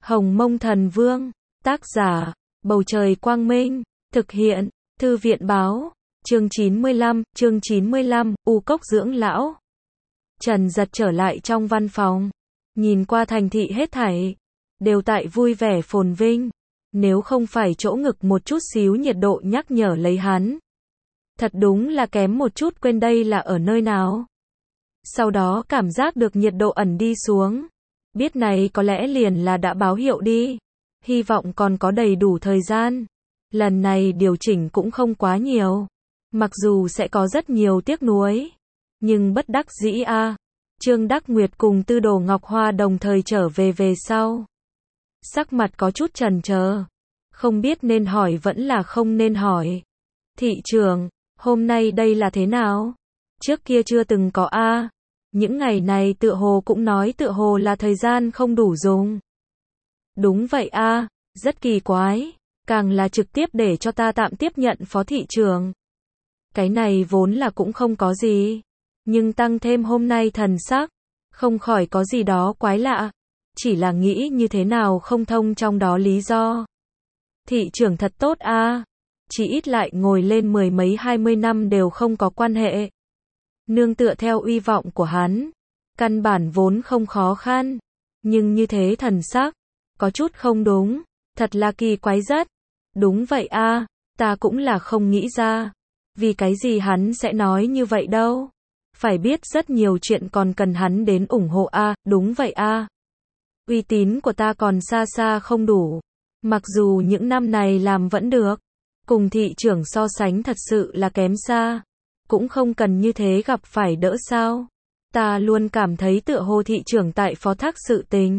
Hồng Mông Thần Vương, tác giả, Bầu Trời Quang Minh, thực hiện, Thư viện Báo, chương 95, U Cốc Dưỡng Lão. Trần Giật trở lại trong văn phòng, nhìn qua thành thị hết thảy, đều tại vui vẻ phồn vinh, nếu không phải chỗ ngực một chút xíu nhiệt độ nhắc nhở lấy hắn. Thật đúng là kém một chút quên đây là ở nơi nào. Sau đó cảm giác được nhiệt độ ẩn đi xuống. Biết này có lẽ liền là đã báo hiệu đi. Hy vọng còn có đầy đủ thời gian. Lần này điều chỉnh cũng không quá nhiều. Mặc dù sẽ có rất nhiều tiếc nuối. Nhưng bất đắc dĩ a. Trương Đắc Nguyệt cùng Tư Đồ Ngọc Hoa đồng thời trở về sau. Sắc mặt có chút chần chờ. Không biết nên hỏi vẫn là không nên hỏi. Thị trưởng, hôm nay đây là thế nào? Trước kia chưa từng có a. Những ngày này tựa hồ cũng nói tựa hồ là thời gian không đủ dùng. Đúng vậy a, rất kỳ quái, càng là trực tiếp để cho ta tạm tiếp nhận phó thị trưởng. Cái này vốn là cũng không có gì, nhưng tăng thêm hôm nay thần sắc, không khỏi có gì đó quái lạ, chỉ là nghĩ như thế nào không thông trong đó lý do. Thị trưởng thật tốt a, chỉ ít lại ngồi lên 10 mấy 20 năm đều không có quan hệ. Nương tựa theo uy vọng của hắn, căn bản vốn không khó khăn, nhưng như thế thần sắc, có chút không đúng, thật là kỳ quái rất. Đúng vậy a, ta cũng là không nghĩ ra, vì cái gì hắn sẽ nói như vậy đâu. Phải biết rất nhiều chuyện còn cần hắn đến ủng hộ a, đúng vậy a. Uy tín của ta còn xa xa không đủ, mặc dù những năm này làm vẫn được, cùng thị trưởng so sánh thật sự là kém xa. Cũng không cần như thế gặp phải đỡ sao. Ta luôn cảm thấy tựa hồ thị trưởng tại phó thác sự tình.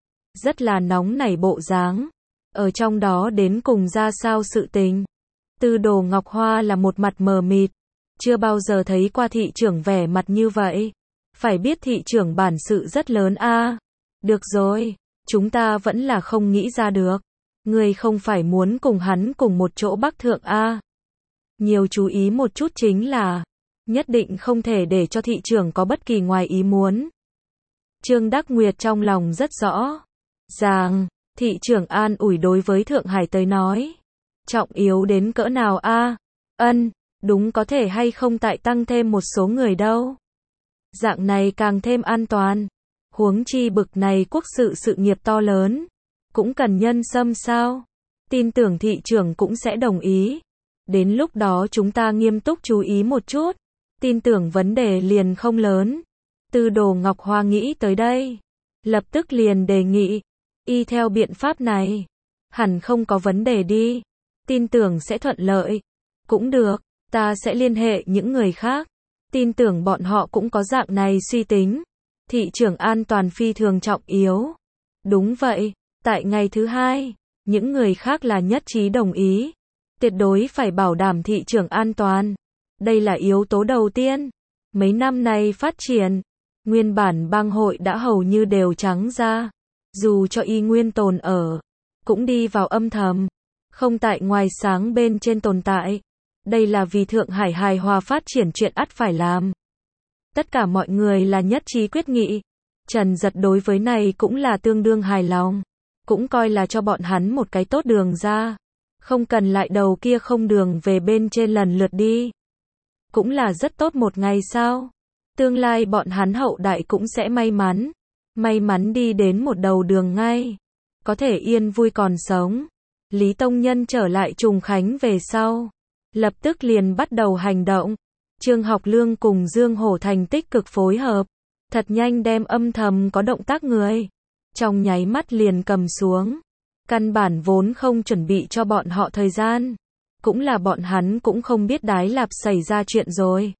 Rất là nóng nảy bộ dáng. Ở trong đó đến cùng ra sao sự tình. Tư Đồ Ngọc Hoa là một mặt mờ mịt. Chưa bao giờ thấy qua thị trưởng vẻ mặt như vậy. Phải biết thị trưởng bản sự rất lớn a. Được rồi, chúng ta vẫn là không nghĩ ra được. Người không phải muốn cùng hắn cùng một chỗ bắc thượng a. Nhiều chú ý một chút chính là, nhất định không thể để cho thị trưởng có bất kỳ ngoài ý muốn. Trương Đắc Nguyệt trong lòng rất rõ ràng, thị trưởng an ủi đối với Thượng Hải tới nói. Trọng yếu đến cỡ nào a? Ân, đúng có thể hay không tại tăng thêm một số người đâu. Dạng này càng thêm an toàn. Huống chi bực này quốc sự nghiệp to lớn. Cũng cần nhân xâm sao? Tin tưởng thị trưởng cũng sẽ đồng ý. Đến lúc đó chúng ta nghiêm túc chú ý một chút, tin tưởng vấn đề liền không lớn. Tư Đồ Ngọc Hoa nghĩ tới đây, lập tức liền đề nghị, y theo biện pháp này, hẳn không có vấn đề đi, tin tưởng sẽ thuận lợi. Cũng được, ta sẽ liên hệ những người khác, tin tưởng bọn họ cũng có dạng này suy tính. Thị trưởng an toàn phi thường trọng yếu. Đúng vậy, tại ngày thứ hai, những người khác là nhất trí đồng ý. Tuyệt đối phải bảo đảm thị trường an toàn. Đây là yếu tố đầu tiên. Mấy năm nay phát triển, nguyên bản bang hội đã hầu như đều trắng ra. Dù cho y nguyên tồn ở, cũng đi vào âm thầm, không tại ngoài sáng bên trên tồn tại. Đây là vì Thượng Hải hài hòa phát triển chuyện ắt phải làm. Tất cả mọi người là nhất trí quyết nghị. Trần Giật đối với này cũng là tương đương hài lòng. Cũng coi là cho bọn hắn một cái tốt đường ra. Không cần lại đầu kia không đường về bên trên lần lượt đi. Cũng là rất tốt một ngày sao. Tương lai bọn hắn hậu đại cũng sẽ may mắn. May mắn đi đến một đầu đường ngay. Có thể yên vui còn sống. Lý Tông Nhân trở lại Trùng Khánh về sau. Lập tức liền bắt đầu hành động. Trương Học Lương cùng Dương Hổ Thành tích cực phối hợp. Thật nhanh đem âm thầm có động tác người. Trong nháy mắt liền cầm xuống. Căn bản vốn không chuẩn bị cho bọn họ thời gian. Cũng là bọn hắn cũng không biết Đái Lạp xảy ra chuyện rồi.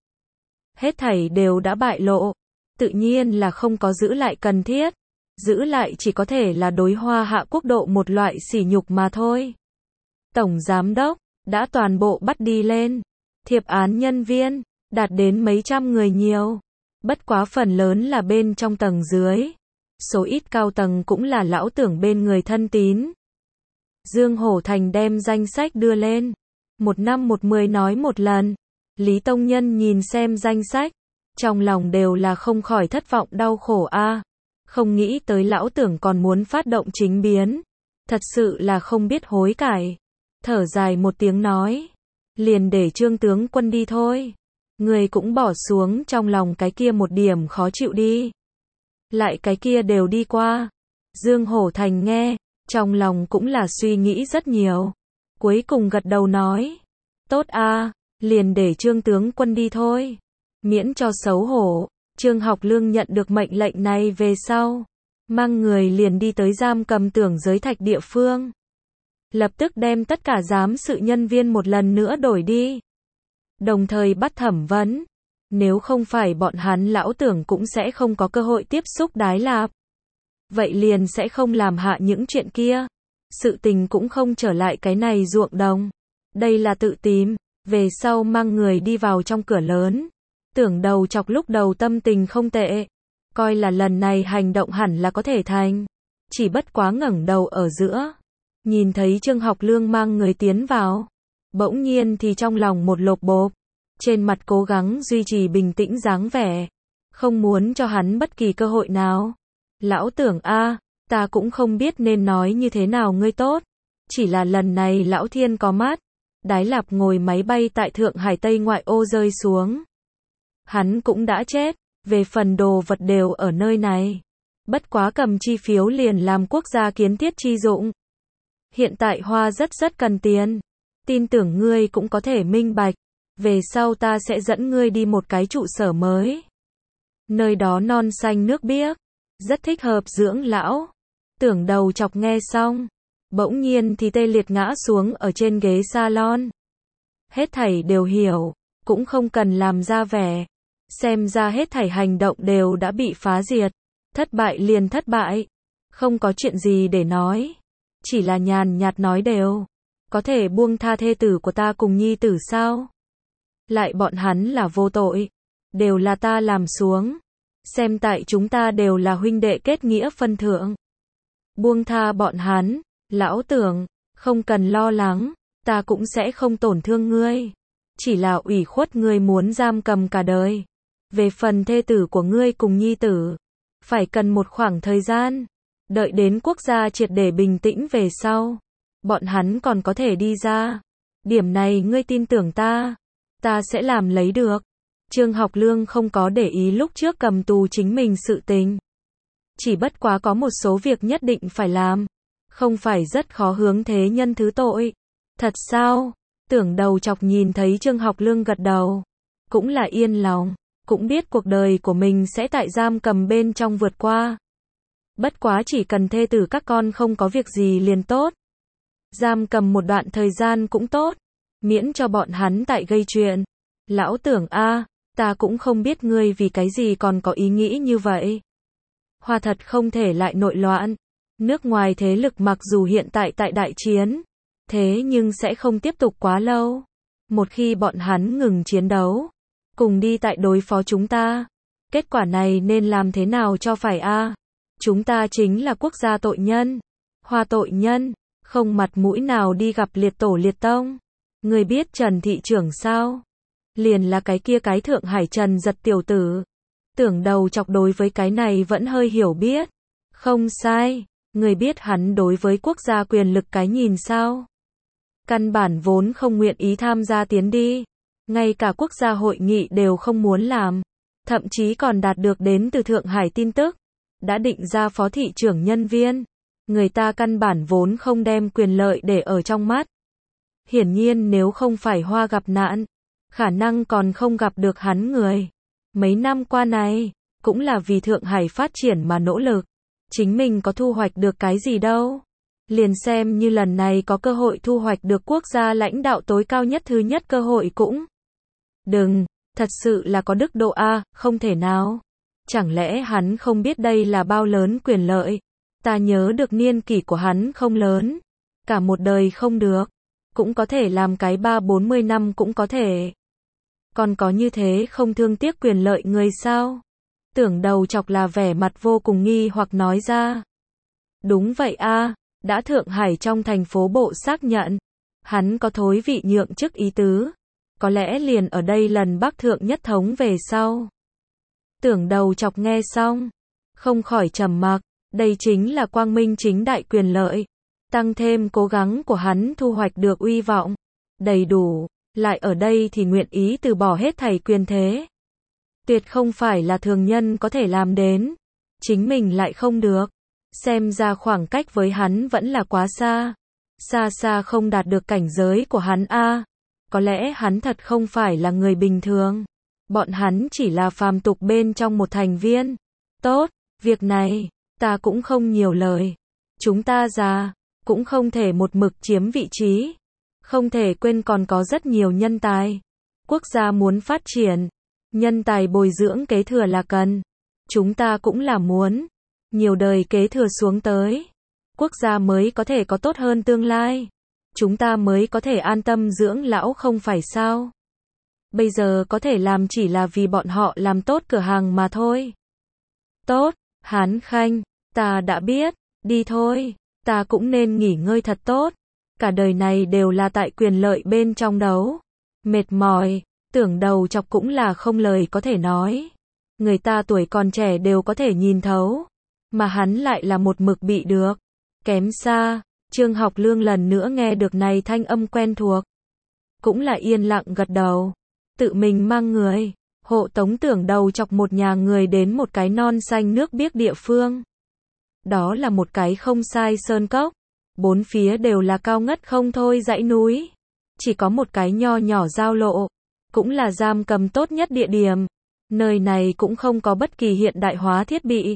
Hết thảy đều đã bại lộ. Tự nhiên là không có giữ lại cần thiết. Giữ lại chỉ có thể là đối Hoa Hạ quốc độ một loại sỉ nhục mà thôi. Tổng giám đốc đã toàn bộ bắt đi lên. Thiệp án nhân viên đạt đến mấy trăm người nhiều. Bất quá phần lớn là bên trong tầng dưới. Số ít cao tầng cũng là lão tưởng bên người thân tín. Dương Hổ Thành đem danh sách đưa lên. 1 năm 10 nói một lần. Lý Tông Nhân nhìn xem danh sách. Trong lòng đều là không khỏi thất vọng đau khổ a. Không nghĩ tới lão Tưởng còn muốn phát động chính biến. Thật sự là không biết hối cải. Thở dài một tiếng nói. Liền để Trương tướng quân đi thôi. Người cũng bỏ xuống trong lòng cái kia một điểm khó chịu đi. Lại cái kia đều đi qua. Dương Hổ Thành nghe, trong lòng cũng là suy nghĩ rất nhiều. Cuối cùng gật đầu nói. Tốt a, liền để Trương tướng quân đi thôi. Miễn cho xấu hổ. Trương Học Lương nhận được mệnh lệnh này về sau. Mang người liền đi tới giam cầm Tưởng Giới Thạch địa phương. Lập tức đem tất cả giám sự nhân viên một lần nữa đổi đi. Đồng thời bắt thẩm vấn. Nếu không phải bọn hắn lão Tưởng cũng sẽ không có cơ hội tiếp xúc Đái Lạp. Vậy liền sẽ không làm hạ những chuyện kia. Sự tình cũng không trở lại cái này ruộng đồng. Đây là tự tìm. Về sau mang người đi vào trong cửa lớn. Tưởng Đầu Chọc lúc đầu tâm tình không tệ. Coi là lần này hành động hẳn là có thể thành. Chỉ bất quá ngẩng đầu ở giữa. Nhìn thấy Trương Học Lương mang người tiến vào. Bỗng nhiên thì trong lòng một lộp bộp. Trên mặt cố gắng duy trì bình tĩnh dáng vẻ. Không muốn cho hắn bất kỳ cơ hội nào. Lão Tưởng a, ta cũng không biết nên nói như thế nào ngươi tốt. Chỉ là lần này lão thiên có mắt. Đái Lạp ngồi máy bay tại Thượng Hải Tây ngoại ô rơi xuống. Hắn cũng đã chết. Về phần đồ vật đều ở nơi này. Bất quá cầm chi phiếu liền làm quốc gia kiến thiết chi dụng. Hiện tại Hoa rất cần tiền. Tin tưởng ngươi cũng có thể minh bạch. Về sau ta sẽ dẫn ngươi đi một cái trụ sở mới. Nơi đó non xanh nước biếc. Rất thích hợp dưỡng lão. Tưởng Đầu Chọc nghe xong. Bỗng nhiên thì tê liệt ngã xuống ở trên ghế salon. Hết thảy đều hiểu. Cũng không cần làm ra vẻ. Xem ra hết thảy hành động đều đã bị phá diệt. Thất bại liền thất bại. Không có chuyện gì để nói. Chỉ là nhàn nhạt nói đều. Có thể buông tha thê tử của ta cùng nhi tử sao? Lại bọn hắn là vô tội. Đều là ta làm xuống. Xem tại chúng ta đều là huynh đệ kết nghĩa phân thượng. Buông tha bọn hắn. Lão Tưởng, không cần lo lắng. Ta cũng sẽ không tổn thương ngươi. Chỉ là ủy khuất ngươi muốn giam cầm cả đời. Về phần thê tử của ngươi cùng nhi tử. Phải cần một khoảng thời gian. Đợi đến quốc gia triệt để bình tĩnh về sau. Bọn hắn còn có thể đi ra. Điểm này ngươi tin tưởng ta. Ta sẽ làm lấy được. Trương Học Lương không có để ý lúc trước cầm tù chính mình sự tình. Chỉ bất quá có một số việc nhất định phải làm. Không phải rất khó hướng thế nhân thứ tội. Thật sao? Tưởng Đầu Chọc nhìn thấy Trương Học Lương gật đầu. Cũng là yên lòng. Cũng biết cuộc đời của mình sẽ tại giam cầm bên trong vượt qua. Bất quá chỉ cần thê tử các con không có việc gì liền tốt. Giam cầm một đoạn thời gian cũng tốt. Miễn cho bọn hắn tại gây chuyện. Lão Tưởng a, ta cũng không biết ngươi vì cái gì còn có ý nghĩ như vậy. Hoa thật không thể lại nội loạn. Nước ngoài thế lực mặc dù hiện tại tại đại chiến. Thế nhưng sẽ không tiếp tục quá lâu. Một khi bọn hắn ngừng chiến đấu. Cùng đi tại đối phó chúng ta. Kết quả này nên làm thế nào cho phải a? Chúng ta chính là quốc gia tội nhân. Hoa tội nhân. Không mặt mũi nào đi gặp liệt tổ liệt tông. Người biết Trần thị trưởng sao? Liền là cái kia cái Thượng Hải Trần Giật tiểu tử. Tưởng Đầu Chọc đối với cái này vẫn hơi hiểu biết. Không sai. Người biết hắn đối với quốc gia quyền lực cái nhìn sao? Căn bản vốn không nguyện ý tham gia tiến đi. Ngay cả quốc gia hội nghị đều không muốn làm. Thậm chí còn đạt được đến từ Thượng Hải tin tức. Đã định ra phó thị trưởng nhân viên. Người ta căn bản vốn không đem quyền lợi để ở trong mắt. Hiển nhiên nếu không phải Hoa gặp nạn. Khả năng còn không gặp được hắn người. Mấy năm qua này. Cũng là vì Thượng Hải phát triển mà nỗ lực. Chính mình có thu hoạch được cái gì đâu. Liền xem như lần này có cơ hội thu hoạch được quốc gia lãnh đạo tối cao nhất thứ nhất cơ hội cũng. Đừng, thật sự là có đức độ a, không thể nào. Chẳng lẽ hắn không biết đây là bao lớn quyền lợi? Ta nhớ được niên kỷ của hắn không lớn. Cả một đời không được. Cũng có thể làm cái 30-40 năm cũng có thể. Còn có như thế không thương tiếc quyền lợi người sao? Tưởng Đầu Chọc là vẻ mặt vô cùng nghi hoặc nói ra. Đúng vậy a, đã Thượng Hải trong thành phố bộ xác nhận. Hắn có thối vị nhượng chức ý tứ. Có lẽ liền ở đây lần Bắc Thượng nhất thống về sau. Tưởng Đầu Chọc nghe xong. không khỏi trầm mặc, đây chính là quang minh chính đại quyền lợi. Tăng thêm cố gắng của hắn thu hoạch được uy vọng đầy đủ, lại ở đây thì nguyện ý từ bỏ hết thảy quyền thế. Tuyệt không phải là thường nhân có thể làm đến, chính mình lại không được. Xem ra khoảng cách với hắn vẫn là quá xa, xa xa không đạt được cảnh giới của hắn a. Có lẽ hắn thật không phải là người bình thường, bọn hắn chỉ là phàm tục bên trong một thành viên. Tốt, việc này, ta cũng không nhiều lời. Chúng ta già, cũng không thể một mực chiếm vị trí. Không thể quên còn có rất nhiều nhân tài. Quốc gia muốn phát triển, nhân tài bồi dưỡng kế thừa là cần. Chúng ta cũng là muốn. Nhiều đời kế thừa xuống tới, quốc gia mới có thể có tốt hơn tương lai. Chúng ta mới có thể an tâm dưỡng lão không phải sao? Bây giờ có thể làm chỉ là vì bọn họ làm tốt cửa hàng mà thôi. Tốt, Hán Khanh, ta đã biết, đi thôi, ta cũng nên nghỉ ngơi thật tốt. Cả đời này đều là tại quyền lợi bên trong đấu. Mệt mỏi, tưởng đầu chọc cũng là không lời có thể nói. Người ta tuổi còn trẻ đều có thể nhìn thấu, mà hắn lại là một mực bị được. Kém xa, Trương Học Lương lần nữa nghe được này thanh âm quen thuộc. Cũng là yên lặng gật đầu. Tự mình mang người, hộ tống tưởng đầu chọc một nhà người đến một cái non xanh nước biếc địa phương. Đó là một cái không sai sơn cốc. Bốn phía đều là cao ngất không thôi dãy núi. Chỉ có một cái nho nhỏ giao lộ. Cũng là giam cầm tốt nhất địa điểm. Nơi này cũng không có bất kỳ hiện đại hóa thiết bị.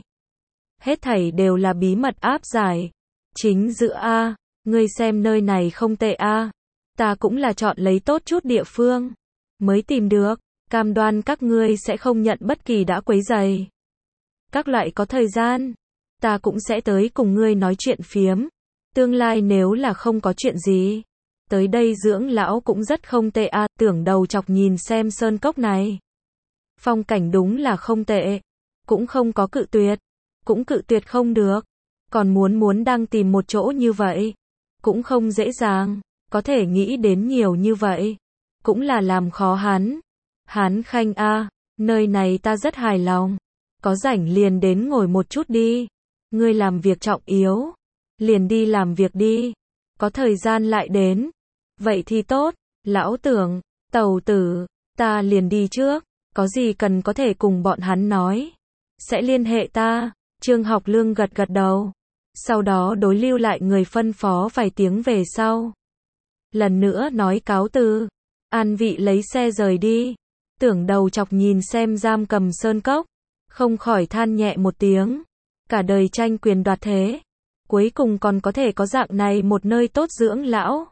Hết thảy đều là bí mật áp giải. Chính giữa A, ngươi xem nơi này không tệ A. Ta cũng là chọn lấy tốt chút địa phương mới tìm được, cam đoan các ngươi sẽ không nhận bất kỳ đã quấy rầy. Các loại có thời gian, ta cũng sẽ tới cùng ngươi nói chuyện phiếm. Tương lai nếu là không có chuyện gì, tới đây dưỡng lão cũng rất không tệ a. Tưởng đầu chọc nhìn xem sơn cốc này. Phong cảnh đúng là không tệ, cũng không có cự tuyệt, cũng cự tuyệt không được. Còn muốn đang tìm một chỗ như vậy, cũng không dễ dàng, có thể nghĩ đến nhiều như vậy, cũng là làm khó hắn. Hán Khanh a, nơi này ta rất hài lòng, có rảnh liền đến ngồi một chút đi. Ngươi làm việc trọng yếu, liền đi làm việc đi, có thời gian lại đến. Vậy thì tốt, lão Tưởng, Tàu Tử, ta liền đi trước, có gì cần có thể cùng bọn hắn nói, sẽ liên hệ ta. Trương Học Lương gật gật đầu, sau đó đối lưu lại người phân phó vài tiếng về sau. Lần nữa nói cáo từ, an vị lấy xe rời đi. Tưởng đầu chọc nhìn xem giam cầm sơn cốc, không khỏi than nhẹ một tiếng. Cả đời tranh quyền đoạt thế, cuối cùng còn có thể có dạng này một nơi tốt dưỡng lão.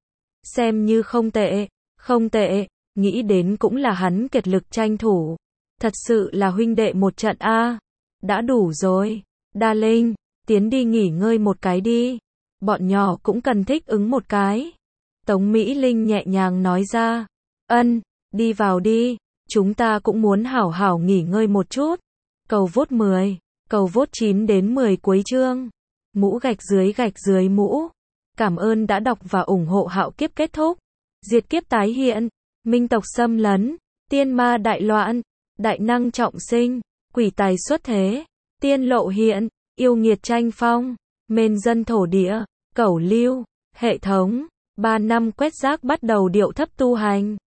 Xem như không tệ, không tệ, nghĩ đến cũng là hắn kiệt lực tranh thủ. Thật sự là huynh đệ một trận a. Đã đủ rồi, Đa Linh, tiến đi nghỉ ngơi một cái đi. Bọn nhỏ cũng cần thích ứng một cái. Tống Mỹ Linh nhẹ nhàng nói ra. Ân, đi vào đi, chúng ta cũng muốn hảo hảo nghỉ ngơi một chút. Cầu vốt 10, cầu vốt 9 đến 10 cuối chương. Mũ gạch dưới mũ. Cảm ơn đã đọc và ủng hộ Hạo Kiếp kết thúc. Diệt kiếp tái hiện, minh tộc xâm lấn, tiên ma đại loạn, đại năng trọng sinh, quỷ tài xuất thế, tiên lộ hiện, yêu nghiệt tranh phong, mên dân thổ địa, cẩu lưu, hệ thống, 3 năm quét rác bắt đầu điệu thấp tu hành.